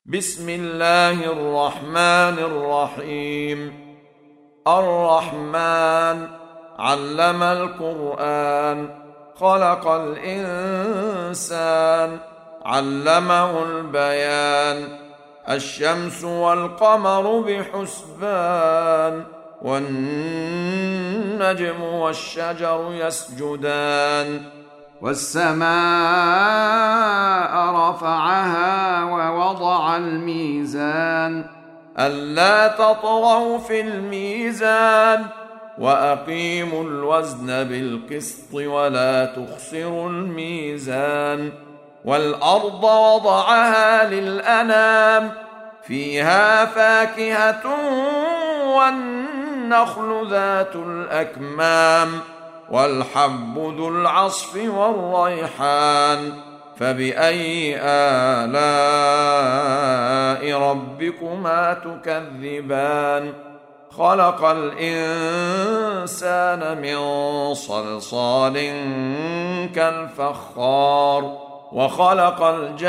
بسم الله الرحمن الرحيم. الرحمن علم القرآن، خلق الإنسان، علمه البيان. الشمس والقمر بحسبان، والنجم والشجر يسجدان. والسماء رفعها ووضع الميزان ألا تطغوا في الميزان، وأقيموا الوزن بالقسط ولا تخسروا الميزان. والأرض وضعها للأنام، فيها فاكهة والنخل ذات الأكمام، والحب ذو العصف والريحان. فبأي آلاء ربكما تكذبان؟ خلق الإنسان من صلصال كالفخار، وخلق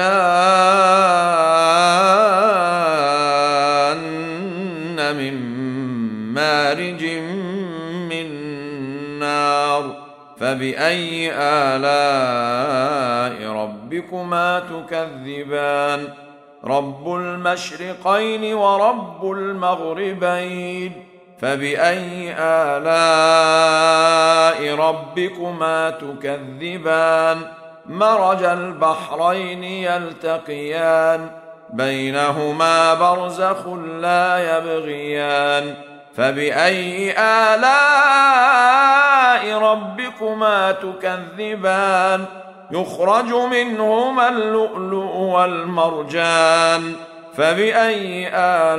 الجان من مارج من نار. فبأي آلاء ربكما تكذبان؟ رب المشرقين ورب المغربين. فبأي آلاء ربكما تكذبان؟ مرج البحرين يلتقيان، بينهما برزخ لا يبغيان. فبأي آلاء ربكما تكذبان؟ يخرج منهما اللؤلؤ والمرجان. فبأي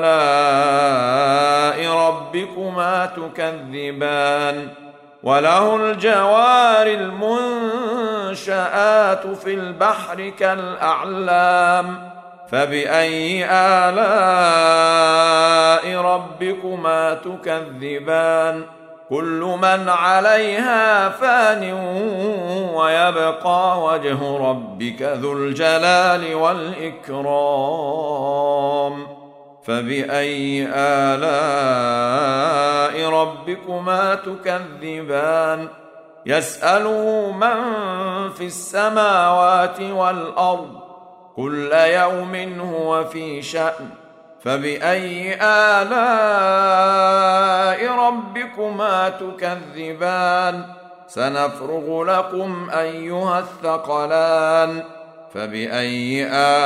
آلاء ربكما تكذبان؟ وله الجوار المنشآت في البحر كالأعلام. فبأي آلاء ربكما تكذبان؟ كل من عليها فان، ويبقى وجه ربك ذو الجلال والإكرام. فبأي آلاء ربكما تكذبان؟ يسأله من في السماوات والأرض، كل يوم هو في شأن. فبأي آلاء ربكما تكذبان؟ سنفرغ لكم أيها الثقلان. فبأي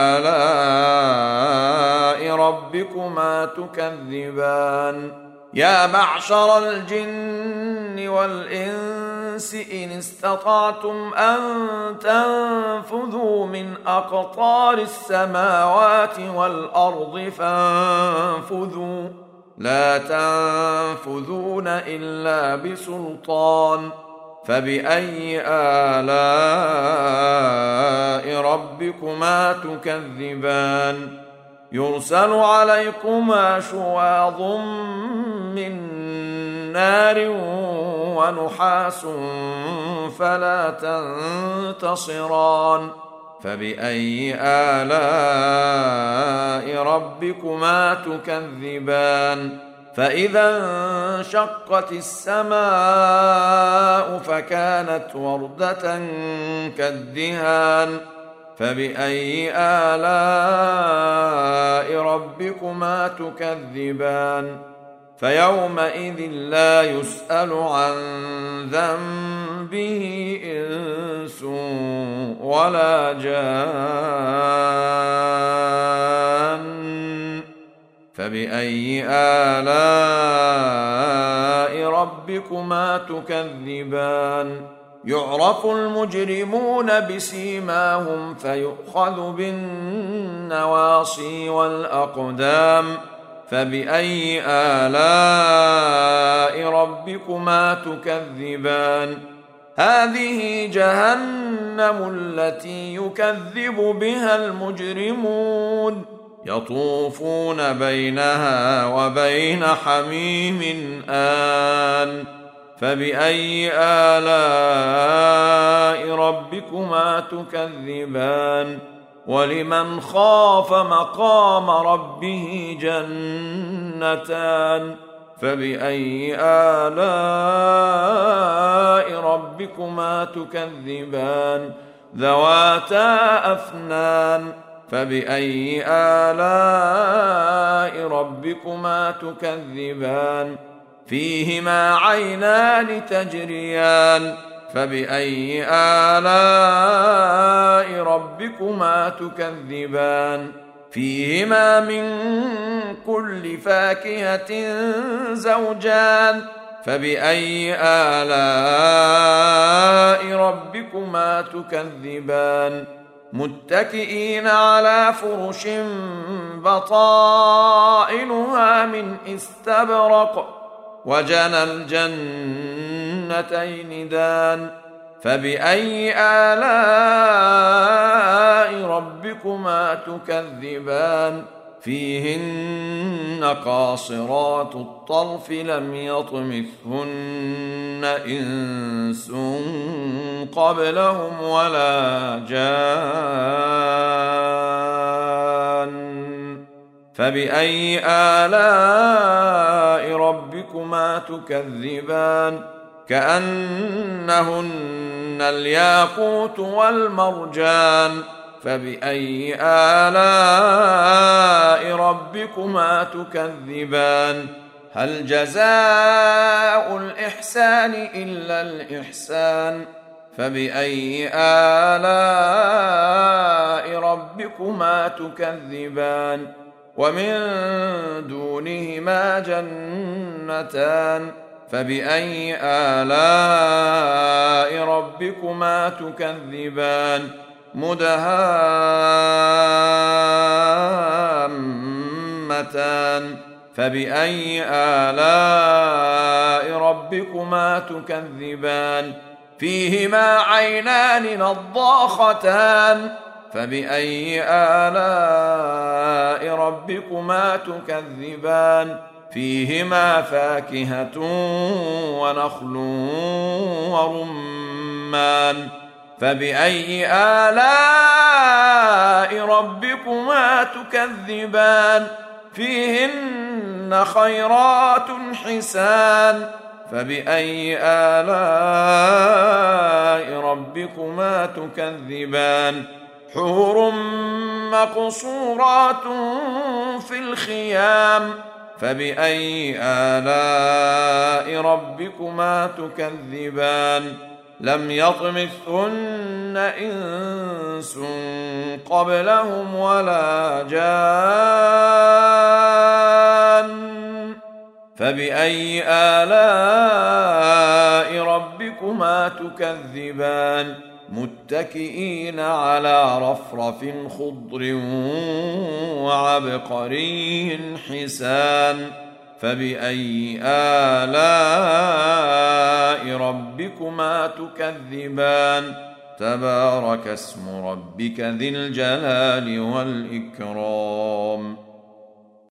آلاء ربكما تكذبان؟ يا معشر الجن والإنس إن استطعتم أن تنفذوا من أقطار السماوات والأرض فانفذوا، لا تنفذون إلا بسلطان. فبأي آلاء ربكما تكذبان؟ يرسل عليكما شواظ من نار ونحاس فلا تنتصران. فبأي آلاء ربكما تكذبان؟ فإذا انشقت السماء فكانت وردة كالدهان. فبأي آلاء ربكما تكذبان؟ فيومئذ لا يسأل عن ذنبه إنس ولا جان. فبأي آلاء ربكما تكذبان؟ يعرف المجرمون بسيماهم فيؤخذ بالنواصي والأقدام. فبأي آلاء ربكما تكذبان؟ هذه جهنم التي يكذب بها المجرمون، يطوفون بينها وبين حميم آن. فبأي آلاء ربكما تكذبان؟ ولمن خاف مقام ربه جنتان فبأي آلاء ربكما تكذبان ذواتا أفنان فبأي آلاء ربكما تكذبان فيهما عينان تجريان فبأي آلاء ربكما تكذبان فيهما من كل فاكهة زوجان فبأي آلاء ربكما تكذبان متكئين على فرش بطائنها من استبرق وجنى الجنتين دان فبأي آلاء ربكما تكذبان فيهن قاصرات الطرف لم يطمثهن إنس قبلهم ولا جان فبأي آلاء ربكما تكذبان كأنهن الياقوت والمرجان فبأي آلاء ربكما تكذبان هل جزاء الإحسان إلا الإحسان فبأي آلاء ربكما تكذبان ومن دونهما جنتان فبأي آلاء ربكما تكذبان مدهامتان فبأي آلاء ربكما تكذبان فيهما عينان نضاختان فبأي آلاء ربكما تكذبان فيهما فاكهة ونخل ورمان فبأي آلاء ربكما تكذبان فيهن خيرات حسان فبأي آلاء ربكما تكذبان حور مقصورات في الخيام فبأي آلاء ربكما تكذبان لم يطمثهن إنس قبلهم ولا جان فبأي آلاء ربكما تكذبان متكئين على رفرف خضر وعبقري حسان فبأي آلاء ربكما تكذبان تبارك اسم ربك ذي الجلال والإكرام